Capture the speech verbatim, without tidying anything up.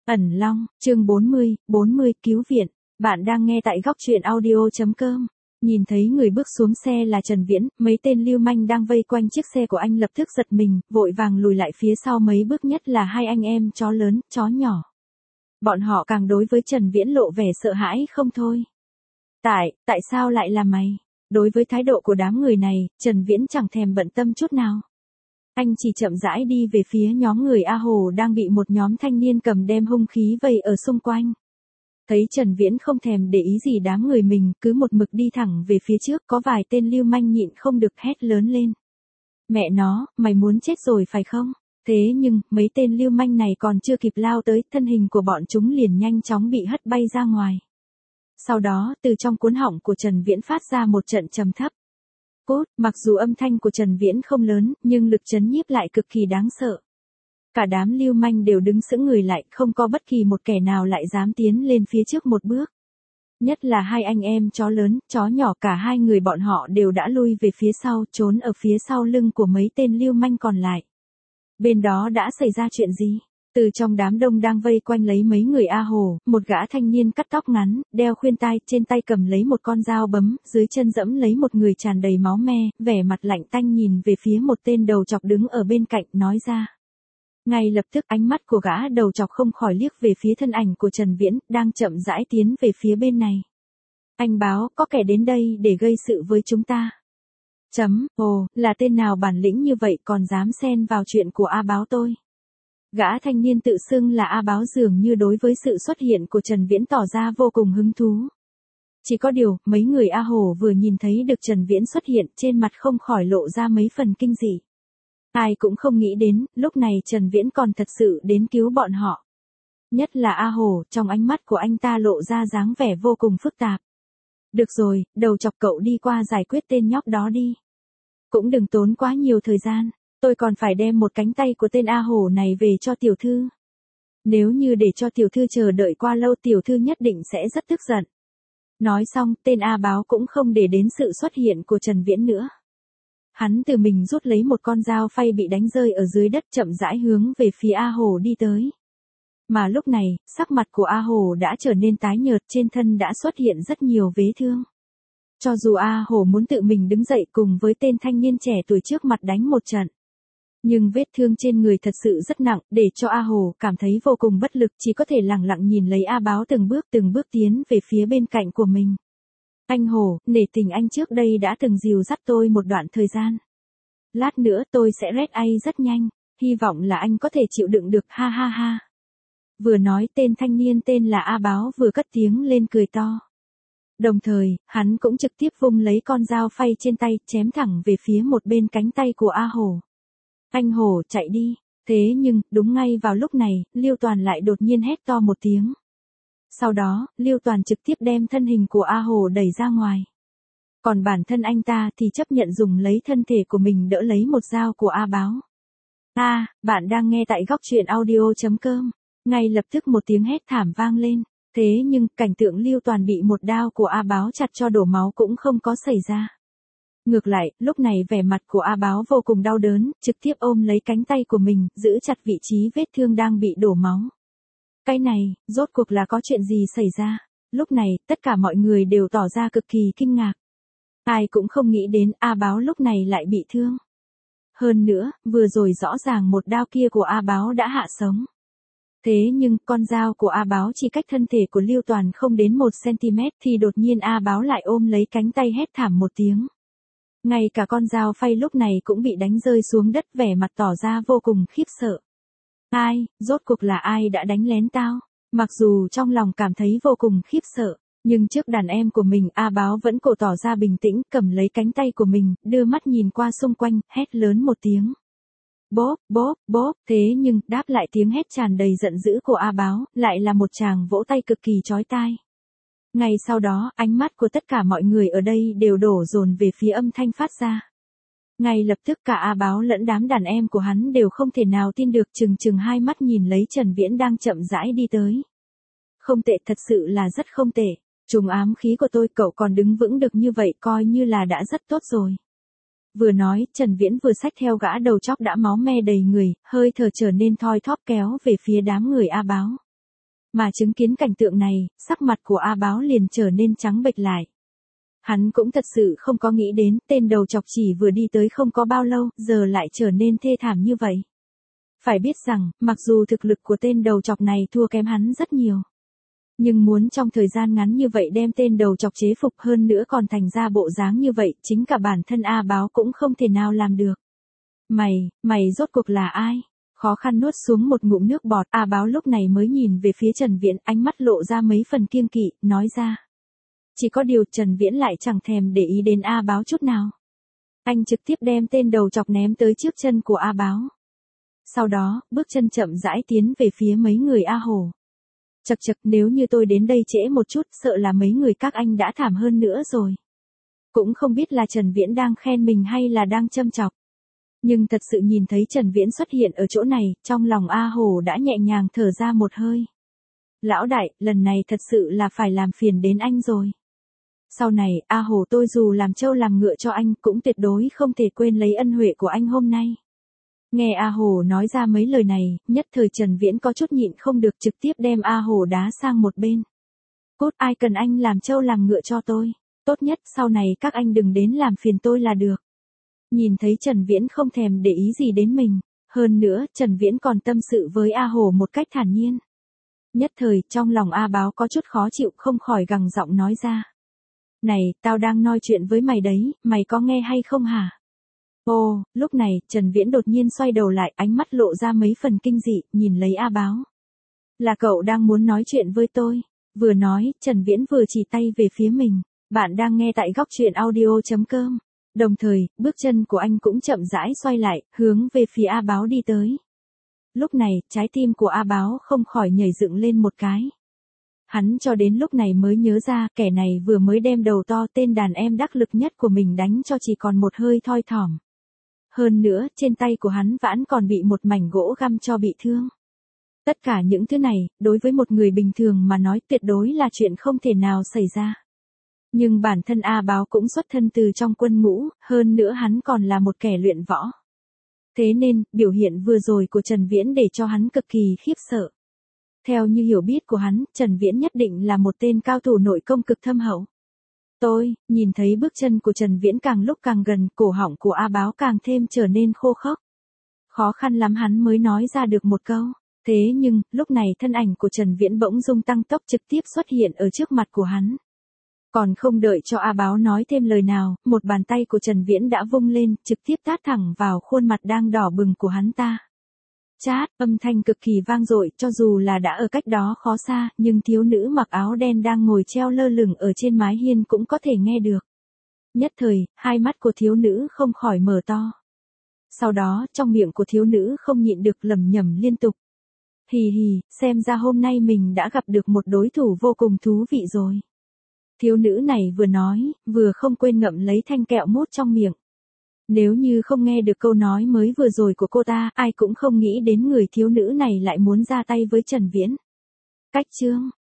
Ẩn Long, chương bốn mươi, bốn mươi cứu viện. Bạn đang nghe tại góc truyện audio chấm com. Nhìn thấy người bước xuống xe là Trần Viễn, mấy tên lưu manh đang vây quanh chiếc xe của anh lập tức giật mình, vội vàng lùi lại phía sau mấy bước, nhất là hai anh em chó lớn, chó nhỏ. Bọn họ càng đối với Trần Viễn lộ vẻ sợ hãi không thôi. Tại, tại sao lại là mày? Đối với thái độ của đám người này, Trần Viễn chẳng thèm bận tâm chút nào. Anh chỉ chậm rãi đi về phía nhóm người A Hồ đang bị một nhóm thanh niên cầm đem hung khí vây ở xung quanh. Thấy Trần Viễn không thèm để ý gì đám người mình, cứ một mực đi thẳng về phía trước, có vài tên lưu manh nhịn không được hét lớn lên. Mẹ nó, mày muốn chết rồi phải không? Thế nhưng, mấy tên lưu manh này còn chưa kịp lao tới, thân hình của bọn chúng liền nhanh chóng bị hất bay ra ngoài. Sau đó, từ trong cuốn họng của Trần Viễn phát ra một trận trầm thấp. Cốt, mặc dù âm thanh của Trần Viễn không lớn, nhưng lực chấn nhiếp lại cực kỳ đáng sợ. Cả đám lưu manh đều đứng sững người lại, không có bất kỳ một kẻ nào lại dám tiến lên phía trước một bước. Nhất là hai anh em chó lớn, chó nhỏ, cả hai người bọn họ đều đã lui về phía sau, trốn ở phía sau lưng của mấy tên lưu manh còn lại. Bên đó đã xảy ra chuyện gì? Từ trong đám đông đang vây quanh lấy mấy người A Hồ, một gã thanh niên cắt tóc ngắn, đeo khuyên tai, trên tay cầm lấy một con dao bấm, dưới chân dẫm lấy một người tràn đầy máu me, vẻ mặt lạnh tanh nhìn về phía một tên đầu chọc đứng ở bên cạnh, nói ra. Ngay lập tức ánh mắt của gã đầu chọc không khỏi liếc về phía thân ảnh của Trần Viễn, đang chậm rãi tiến về phía bên này. Anh báo, có kẻ đến đây để gây sự với chúng ta. Chấm, ồ, là tên nào bản lĩnh như vậy còn dám xen vào chuyện của A báo tôi. Gã thanh niên tự xưng là A báo dường như đối với sự xuất hiện của Trần Viễn tỏ ra vô cùng hứng thú. Chỉ có điều, mấy người A Hồ vừa nhìn thấy được Trần Viễn xuất hiện, trên mặt không khỏi lộ ra mấy phần kinh dị. Ai cũng không nghĩ đến, lúc này Trần Viễn còn thật sự đến cứu bọn họ. Nhất là A Hồ, trong ánh mắt của anh ta lộ ra dáng vẻ vô cùng phức tạp. Được rồi, đầu chọc, cậu đi qua giải quyết tên nhóc đó đi. Cũng đừng tốn quá nhiều thời gian. Tôi còn phải đem một cánh tay của tên A Hồ này về cho tiểu thư. Nếu như để cho tiểu thư chờ đợi qua lâu, tiểu thư nhất định sẽ rất tức giận. Nói xong, tên A báo cũng không để đến sự xuất hiện của Trần Viễn nữa. Hắn từ mình rút lấy một con dao phay bị đánh rơi ở dưới đất, chậm rãi hướng về phía A Hồ đi tới. Mà lúc này, sắc mặt của A Hồ đã trở nên tái nhợt, trên thân đã xuất hiện rất nhiều vết thương. Cho dù A Hồ muốn tự mình đứng dậy cùng với tên thanh niên trẻ tuổi trước mặt đánh một trận. Nhưng vết thương trên người thật sự rất nặng, để cho A Hồ cảm thấy vô cùng bất lực, chỉ có thể lặng lặng nhìn lấy A báo từng bước từng bước tiến về phía bên cạnh của mình. Anh Hồ, nể tình anh trước đây đã từng dìu dắt tôi một đoạn thời gian. Lát nữa tôi sẽ rét ay rất nhanh, hy vọng là anh có thể chịu đựng được, ha ha ha. Vừa nói, tên thanh niên tên là A báo vừa cất tiếng lên cười to. Đồng thời, hắn cũng trực tiếp vung lấy con dao phay trên tay, chém thẳng về phía một bên cánh tay của A Hồ. Anh Hồ, chạy đi. Thế nhưng, đúng ngay vào lúc này, Liêu Toàn lại đột nhiên hét to một tiếng. Sau đó, Liêu Toàn trực tiếp đem thân hình của A Hồ đẩy ra ngoài. Còn bản thân anh ta thì chấp nhận dùng lấy thân thể của mình đỡ lấy một dao của A báo. A, à, bạn đang nghe tại góc truyện audio chấm com. Ngay lập tức một tiếng hét thảm vang lên. Thế nhưng, cảnh tượng Liêu Toàn bị một đao của A báo chặt cho đổ máu cũng không có xảy ra. Ngược lại, lúc này vẻ mặt của A báo vô cùng đau đớn, trực tiếp ôm lấy cánh tay của mình, giữ chặt vị trí vết thương đang bị đổ máu. Cái này, rốt cuộc là có chuyện gì xảy ra? Lúc này, tất cả mọi người đều tỏ ra cực kỳ kinh ngạc. Ai cũng không nghĩ đến A báo lúc này lại bị thương. Hơn nữa, vừa rồi rõ ràng một đao kia của A báo đã hạ sống. Thế nhưng, con dao của A báo chỉ cách thân thể của Liêu Toàn không đến một xăng-ti-mét thì đột nhiên A báo lại ôm lấy cánh tay hét thảm một tiếng. Ngay cả con dao phay lúc này cũng bị đánh rơi xuống đất, vẻ mặt tỏ ra vô cùng khiếp sợ. Ai, rốt cuộc là ai đã đánh lén tao? Mặc dù trong lòng cảm thấy vô cùng khiếp sợ, nhưng trước đàn em của mình, A báo vẫn cố tỏ ra bình tĩnh, cầm lấy cánh tay của mình, đưa mắt nhìn qua xung quanh, hét lớn một tiếng. Bốp, bốp, bốp, thế nhưng, đáp lại tiếng hét tràn đầy giận dữ của A báo, lại là một tràng vỗ tay cực kỳ chói tai. Ngay sau đó, ánh mắt của tất cả mọi người ở đây đều đổ dồn về phía âm thanh phát ra. Ngay lập tức cả A báo lẫn đám đàn em của hắn đều không thể nào tin được, chừng chừng hai mắt nhìn lấy Trần Viễn đang chậm rãi đi tới. Không tệ, thật sự là rất không tệ. Trùng ám khí của tôi, cậu còn đứng vững được như vậy coi như là đã rất tốt rồi. Vừa nói, Trần Viễn vừa xách theo gã đầu chóc đã máu me đầy người, hơi thở trở nên thoi thóp kéo về phía đám người A báo. Mà chứng kiến cảnh tượng này, sắc mặt của A Báo liền trở nên trắng bệch lại. Hắn cũng thật sự không có nghĩ đến, tên đầu chọc chỉ vừa đi tới không có bao lâu, giờ lại trở nên thê thảm như vậy. Phải biết rằng, mặc dù thực lực của tên đầu chọc này thua kém hắn rất nhiều. Nhưng muốn trong thời gian ngắn như vậy đem tên đầu chọc chế phục hơn nữa còn thành ra bộ dáng như vậy, chính cả bản thân A Báo cũng không thể nào làm được. Mày, mày rốt cuộc là ai? Khó khăn nuốt xuống một ngụm nước bọt, A Báo lúc này mới nhìn về phía Trần Viễn, ánh mắt lộ ra mấy phần kiêng kỵ, nói ra. Chỉ có điều Trần Viễn lại chẳng thèm để ý đến A Báo chút nào. Anh trực tiếp đem tên đầu chọc ném tới trước chân của A Báo. Sau đó, bước chân chậm rãi tiến về phía mấy người A Hổ. Chậc chậc, nếu như tôi đến đây trễ một chút, sợ là mấy người các anh đã thảm hơn nữa rồi. Cũng không biết là Trần Viễn đang khen mình hay là đang châm chọc. Nhưng thật sự nhìn thấy Trần Viễn xuất hiện ở chỗ này, trong lòng A Hổ đã nhẹ nhàng thở ra một hơi. Lão đại, lần này thật sự là phải làm phiền đến anh rồi. Sau này, A Hổ tôi dù làm trâu làm ngựa cho anh cũng tuyệt đối không thể quên lấy ân huệ của anh hôm nay. Nghe A Hổ nói ra mấy lời này, nhất thời Trần Viễn có chút nhịn không được trực tiếp đem A Hổ đá sang một bên. Cốt, ai cần anh làm trâu làm ngựa cho tôi, tốt nhất sau này các anh đừng đến làm phiền tôi là được. Nhìn thấy Trần Viễn không thèm để ý gì đến mình, hơn nữa Trần Viễn còn tâm sự với A Hổ một cách thản nhiên. Nhất thời trong lòng A Báo có chút khó chịu không khỏi gằn giọng nói ra. Này, tao đang nói chuyện với mày đấy, mày có nghe hay không hả? Ồ, lúc này, Trần Viễn đột nhiên xoay đầu lại, ánh mắt lộ ra mấy phần kinh dị, nhìn lấy A Báo. Là cậu đang muốn nói chuyện với tôi. Vừa nói, Trần Viễn vừa chỉ tay về phía mình. Bạn đang nghe tại góc truyện audio chấm com. Đồng thời, bước chân của anh cũng chậm rãi xoay lại, hướng về phía A Báo đi tới. Lúc này, trái tim của A Báo không khỏi nhảy dựng lên một cái. Hắn cho đến lúc này mới nhớ ra, kẻ này vừa mới đem đầu to tên đàn em đắc lực nhất của mình đánh cho chỉ còn một hơi thoi thỏm. Hơn nữa, trên tay của hắn vẫn còn bị một mảnh gỗ găm cho bị thương. Tất cả những thứ này, đối với một người bình thường mà nói tuyệt đối là chuyện không thể nào xảy ra. Nhưng bản thân A Báo cũng xuất thân từ trong quân ngũ, hơn nữa hắn còn là một kẻ luyện võ. Thế nên, biểu hiện vừa rồi của Trần Viễn để cho hắn cực kỳ khiếp sợ. Theo như hiểu biết của hắn, Trần Viễn nhất định là một tên cao thủ nội công cực thâm hậu. Tôi, nhìn thấy bước chân của Trần Viễn càng lúc càng gần, cổ họng của A Báo càng thêm trở nên khô khốc. Khó khăn lắm hắn mới nói ra được một câu. Thế nhưng, lúc này thân ảnh của Trần Viễn bỗng dưng tăng tốc trực tiếp xuất hiện ở trước mặt của hắn. Còn không đợi cho A Báo nói thêm lời nào, một bàn tay của Trần Viễn đã vung lên, trực tiếp tát thẳng vào khuôn mặt đang đỏ bừng của hắn ta. Chát, âm thanh cực kỳ vang dội, cho dù là đã ở cách đó khó xa, nhưng thiếu nữ mặc áo đen đang ngồi treo lơ lửng ở trên mái hiên cũng có thể nghe được. Nhất thời, hai mắt của thiếu nữ không khỏi mở to. Sau đó, trong miệng của thiếu nữ không nhịn được lẩm nhẩm liên tục. Hì hì, xem ra hôm nay mình đã gặp được một đối thủ vô cùng thú vị rồi. Thiếu nữ này vừa nói, vừa không quên ngậm lấy thanh kẹo mút trong miệng. Nếu như không nghe được câu nói mới vừa rồi của cô ta, ai cũng không nghĩ đến người thiếu nữ này lại muốn ra tay với Trần Viễn. Cách chương